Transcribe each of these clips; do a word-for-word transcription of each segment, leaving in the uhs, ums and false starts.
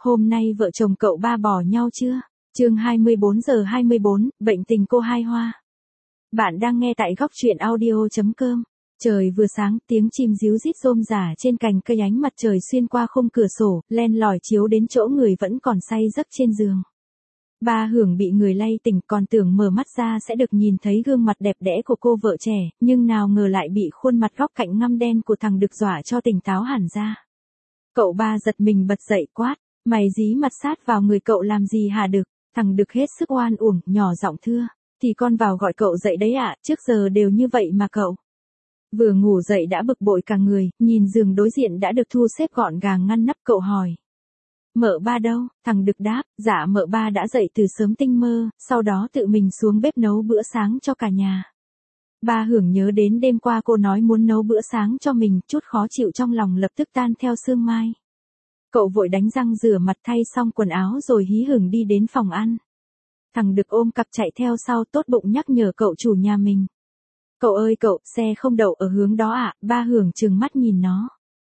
Hôm nay vợ chồng cậu ba bỏ nhau chưa? Chương hai mươi bốn giờ hai mươi bốn, bệnh tình cô Hai Hoa. Bạn đang nghe tại góc truyện audio chấm com. Trời vừa sáng, tiếng chim ríu rít rôm rả trên cành cây, ánh mặt trời xuyên qua khung cửa sổ, len lỏi chiếu đến chỗ người vẫn còn say giấc trên giường. Ba Hưởng bị người lay tỉnh, còn tưởng mở mắt ra sẽ được nhìn thấy gương mặt đẹp đẽ của cô vợ trẻ, nhưng nào ngờ lại bị khuôn mặt góc cạnh ngăm đen của thằng Đực dọa cho tỉnh táo hẳn ra. Cậu ba giật mình bật dậy quát, mày dí mặt sát vào người cậu làm gì hả Đực? Thằng Đực hết sức oan uổng, nhỏ giọng thưa, thì con vào gọi cậu dậy đấy ạ, trước giờ đều như vậy mà cậu. Vừa ngủ dậy đã bực bội cả người, nhìn giường đối diện đã được thu xếp gọn gàng ngăn nắp, cậu hỏi. Mợ ba đâu? Thằng Đực đáp, dạ mợ ba đã dậy từ sớm tinh mơ, sau đó tự mình xuống bếp nấu bữa sáng cho cả nhà. Ba Hưởng nhớ đến đêm qua cô nói muốn nấu bữa sáng cho mình, chút khó chịu trong lòng lập tức tan theo sương mai. Cậu vội đánh răng rửa mặt thay xong quần áo rồi hí hửng đi đến phòng ăn. Thằng Đực ôm cặp chạy theo sau, tốt bụng nhắc nhở cậu chủ nhà mình. Cậu ơi cậu, xe không đậu ở hướng đó ạ. Ba Hưởng trừng mắt nhìn nó.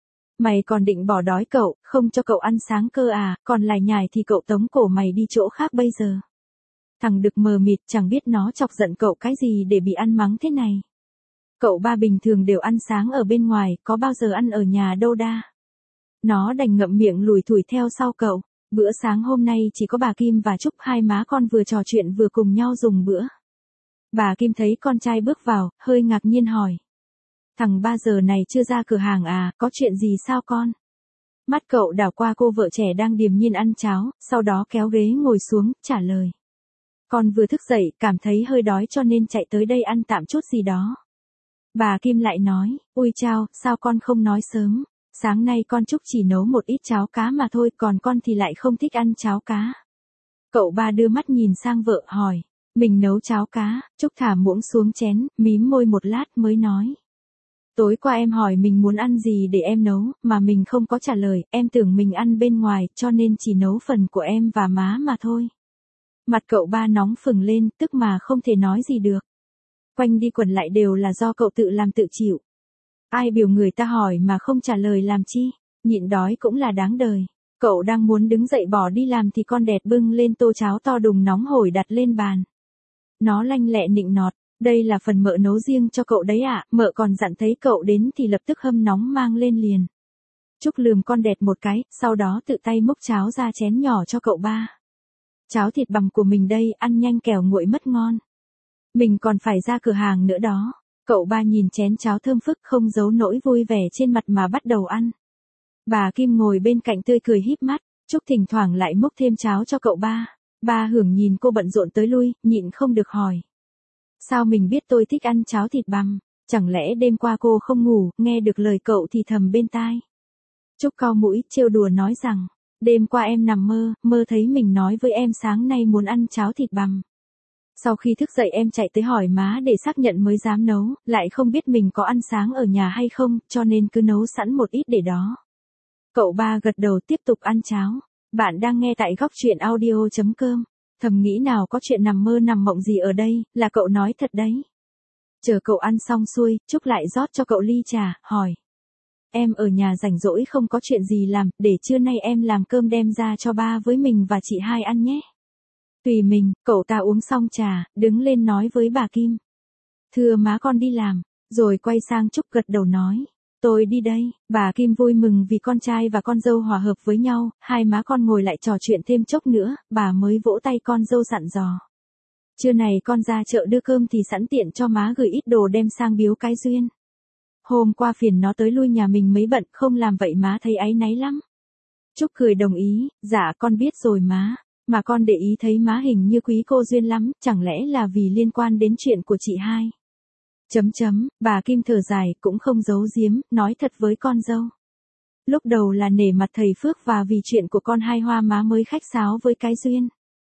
Mày còn định bỏ đói cậu, không cho cậu ăn sáng cơ à, còn lải nhải thì cậu tống cổ mày đi chỗ khác bây giờ. Thằng Đực mờ mịt, chẳng biết nó chọc giận cậu cái gì để bị ăn mắng thế này. Cậu ba bình thường đều ăn sáng ở bên ngoài, có bao giờ ăn ở nhà đâu đa. Nó đành ngậm miệng lủi thủi theo sau cậu. Bữa sáng hôm nay chỉ có bà Kim và Trúc, hai má con vừa trò chuyện vừa cùng nhau dùng bữa. Bà Kim thấy con trai bước vào, hơi ngạc nhiên hỏi. Thằng ba giờ này chưa ra cửa hàng à, có chuyện gì sao con? Mắt cậu đảo qua cô vợ trẻ đang điềm nhiên ăn cháo, sau đó kéo ghế ngồi xuống, trả lời. Con vừa thức dậy, cảm thấy hơi đói cho nên chạy tới đây ăn tạm chút gì đó. Bà Kim lại nói, ui chao, sao con không nói sớm? Sáng nay con Trúc chỉ nấu một ít cháo cá mà thôi, còn con thì lại không thích ăn cháo cá. Cậu ba đưa mắt nhìn sang vợ hỏi, mình nấu cháo cá. Trúc thả muỗng xuống chén, mím môi một lát mới nói. Tối qua em hỏi mình muốn ăn gì để em nấu, mà mình không có trả lời, em tưởng mình ăn bên ngoài, cho nên chỉ nấu phần của em và má mà thôi. Mặt cậu ba nóng phừng lên, tức mà không thể nói gì được. Quanh đi quẩn lại đều là do cậu tự làm tự chịu. Ai biểu người ta hỏi mà không trả lời làm chi, nhịn đói cũng là đáng đời. Cậu đang muốn đứng dậy bỏ đi làm thì con đẹt bưng lên tô cháo to đùng nóng hổi đặt lên bàn. Nó lanh lẹ nịnh nọt, đây là phần mợ nấu riêng cho cậu đấy ạ, à, mợ còn dặn thấy cậu đến thì lập tức hâm nóng mang lên liền. Trúc lườm con đẹt một cái, sau đó tự tay múc cháo ra chén nhỏ cho cậu ba. Cháo thịt bằm của mình đây, ăn nhanh kẻo nguội mất ngon. Mình còn phải ra cửa hàng nữa đó. Cậu ba nhìn chén cháo thơm phức không giấu nỗi vui vẻ trên mặt mà bắt đầu ăn. Bà Kim ngồi bên cạnh tươi cười híp mắt, Trúc thỉnh thoảng lại múc thêm cháo cho cậu ba. Ba Hưởng nhìn cô bận rộn tới lui, nhịn không được hỏi. Sao mình biết tôi thích ăn cháo thịt bằm? Chẳng lẽ đêm qua cô không ngủ, nghe được lời cậu thì thầm bên tai. Trúc cau mũi, trêu đùa nói rằng, đêm qua em nằm mơ, mơ thấy mình nói với em sáng nay muốn ăn cháo thịt bằm. Sau khi thức dậy em chạy tới hỏi má để xác nhận mới dám nấu, lại không biết mình có ăn sáng ở nhà hay không, cho nên cứ nấu sẵn một ít để đó. Cậu ba gật đầu tiếp tục ăn cháo. Bạn đang nghe tại góc truyện audio chấm com. Thầm nghĩ nào có chuyện nằm mơ nằm mộng gì ở đây, là cậu nói thật đấy. Chờ cậu ăn xong xuôi, Trúc lại rót cho cậu ly trà, hỏi. Em ở nhà rảnh rỗi không có chuyện gì làm, để trưa nay em làm cơm đem ra cho ba với mình và chị hai ăn nhé. Tùy mình. Cậu ta uống xong trà, đứng lên nói với bà Kim. Thưa má con đi làm, rồi quay sang Trúc gật đầu nói. Tôi đi đây. Bà Kim vui mừng vì con trai và con dâu hòa hợp với nhau, hai má con ngồi lại trò chuyện thêm chốc nữa, bà mới vỗ tay con dâu dặn dò. Trưa này con ra chợ đưa cơm thì sẵn tiện cho má gửi ít đồ đem sang biếu cái Duyên. Hôm qua phiền nó tới lui nhà mình mấy bận, không làm vậy má thấy áy náy lắm. Trúc cười đồng ý, dạ con biết rồi má. Mà con để ý thấy má hình như quý cô Duyên lắm, chẳng lẽ là vì liên quan đến chuyện của chị hai. Chấm chấm, bà Kim thở dài, cũng không giấu giếm, nói thật với con dâu. Lúc đầu là nể mặt thầy Phước và vì chuyện của con Hai Hoa má mới khách sáo với cái Duyên.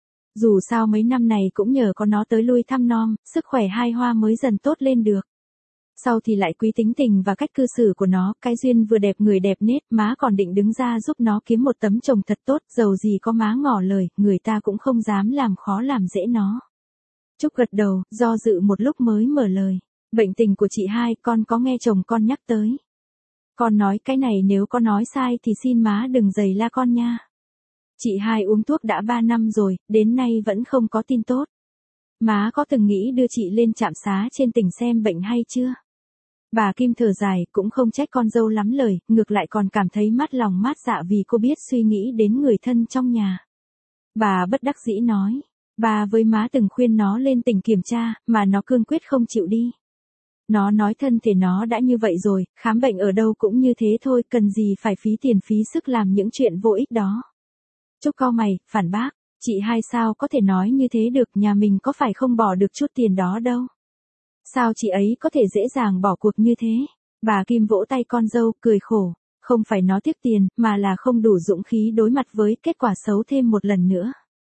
Dù sao mấy năm này cũng nhờ có nó tới lui thăm nom, sức khỏe Hai Hoa mới dần tốt lên được. Sau thì lại quý tính tình và cách cư xử của nó, cái Duyên vừa đẹp người đẹp nết, má còn định đứng ra giúp nó kiếm một tấm chồng thật tốt, dầu gì có má ngỏ lời, người ta cũng không dám làm khó làm dễ nó. Trúc gật đầu, do dự một lúc mới mở lời. Bệnh tình của chị hai, con có nghe chồng con nhắc tới. Con nói cái này nếu con nói sai thì xin má đừng giày la con nha. Chị hai uống thuốc đã ba năm rồi, đến nay vẫn không có tin tốt. Má có từng nghĩ đưa chị lên trạm xá trên tỉnh xem bệnh hay chưa? Bà Kim thở dài, cũng không trách con dâu lắm lời, ngược lại còn cảm thấy mát lòng mát dạ vì cô biết suy nghĩ đến người thân trong nhà. Bà bất đắc dĩ nói, bà với má từng khuyên nó lên tỉnh kiểm tra, mà nó cương quyết không chịu đi. Nó nói thân thể nó đã như vậy rồi, khám bệnh ở đâu cũng như thế thôi, cần gì phải phí tiền phí sức làm những chuyện vô ích đó. Trúc cau mày, phản bác, chị hai sao có thể nói như thế được, nhà mình có phải không bỏ được chút tiền đó đâu. Sao chị ấy có thể dễ dàng bỏ cuộc như thế? Bà Kim vỗ tay con dâu, cười khổ, không phải nó tiếc tiền, mà là không đủ dũng khí đối mặt với kết quả xấu thêm một lần nữa.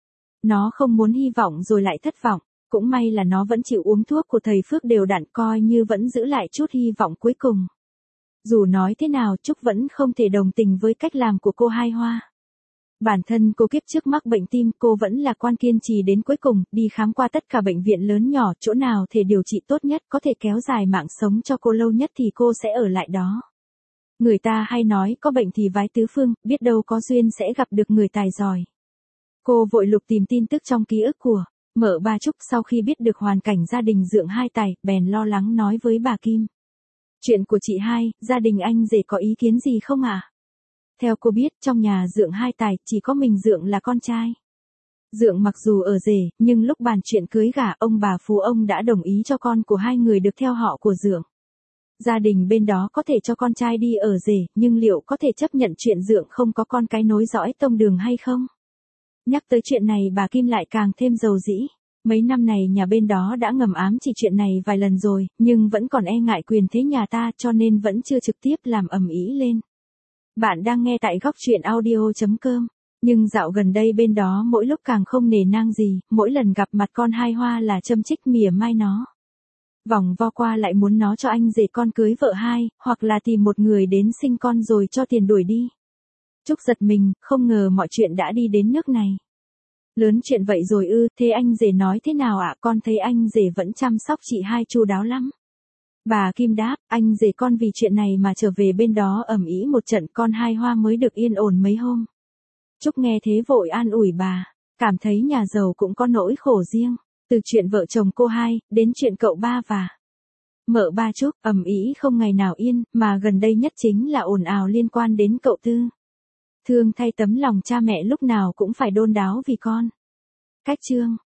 Nó không muốn hy vọng rồi lại thất vọng, cũng may là nó vẫn chịu uống thuốc của thầy Phước đều đặn, coi như vẫn giữ lại chút hy vọng cuối cùng. Dù nói thế nào Trúc vẫn không thể đồng tình với cách làm của cô Hai Hoa. Bản thân cô kiếp trước mắc bệnh tim, cô vẫn là quan kiên trì đến cuối cùng, đi khám qua tất cả bệnh viện lớn nhỏ, chỗ nào thể điều trị tốt nhất, có thể kéo dài mạng sống cho cô lâu nhất thì cô sẽ ở lại đó. Người ta hay nói có bệnh thì vái tứ phương, biết đâu có duyên sẽ gặp được người tài giỏi. Cô vội lục tìm tin tức trong ký ức của mợ ba Trúc, sau khi biết được hoàn cảnh gia đình Dượng Hai Tài, bèn lo lắng nói với bà Kim. Chuyện của chị hai, gia đình anh rể có ý kiến gì không ạ? À? Theo cô biết, trong nhà Dượng Hai Tài, chỉ có mình Dượng là con trai. Dượng mặc dù ở rể, nhưng lúc bàn chuyện cưới gả, ông bà phú ông đã đồng ý cho con của hai người được theo họ của Dượng. Gia đình bên đó có thể cho con trai đi ở rể, nhưng liệu có thể chấp nhận chuyện Dượng không có con cái nối dõi tông đường hay không? Nhắc tới chuyện này bà Kim lại càng thêm dầu dĩ. Mấy năm này nhà bên đó đã ngầm ám chỉ chuyện này vài lần rồi, nhưng vẫn còn e ngại quyền thế nhà ta cho nên vẫn chưa trực tiếp làm ầm ĩ lên. Bạn đang nghe tại góc truyện audio chấm com. Nhưng dạo gần đây bên đó mỗi lúc càng không nề nang gì, mỗi lần gặp mặt con Hai Hoa là châm chích mỉa mai nó. Vòng vo qua lại muốn nó cho anh rể con cưới vợ hai, hoặc là tìm một người đến sinh con rồi cho tiền đuổi đi. Trúc giật mình, không ngờ mọi chuyện đã đi đến nước này. Lớn chuyện vậy rồi ư, thế anh rể nói thế nào ạ? À? Con thấy anh rể vẫn chăm sóc chị hai chu đáo lắm. Bà Kim đáp, anh rể con vì chuyện này mà trở về bên đó ầm ĩ một trận, con Hai Hoa mới được yên ổn mấy hôm. Trúc nghe thế vội an ủi bà, cảm thấy nhà giàu cũng có nỗi khổ riêng, từ chuyện vợ chồng cô hai, đến chuyện cậu ba và mợ ba Trúc, ầm ĩ không ngày nào yên, mà gần đây nhất chính là ồn ào liên quan đến cậu Tư. Thương thay tấm lòng cha mẹ lúc nào cũng phải đôn đáo vì con. Cách chương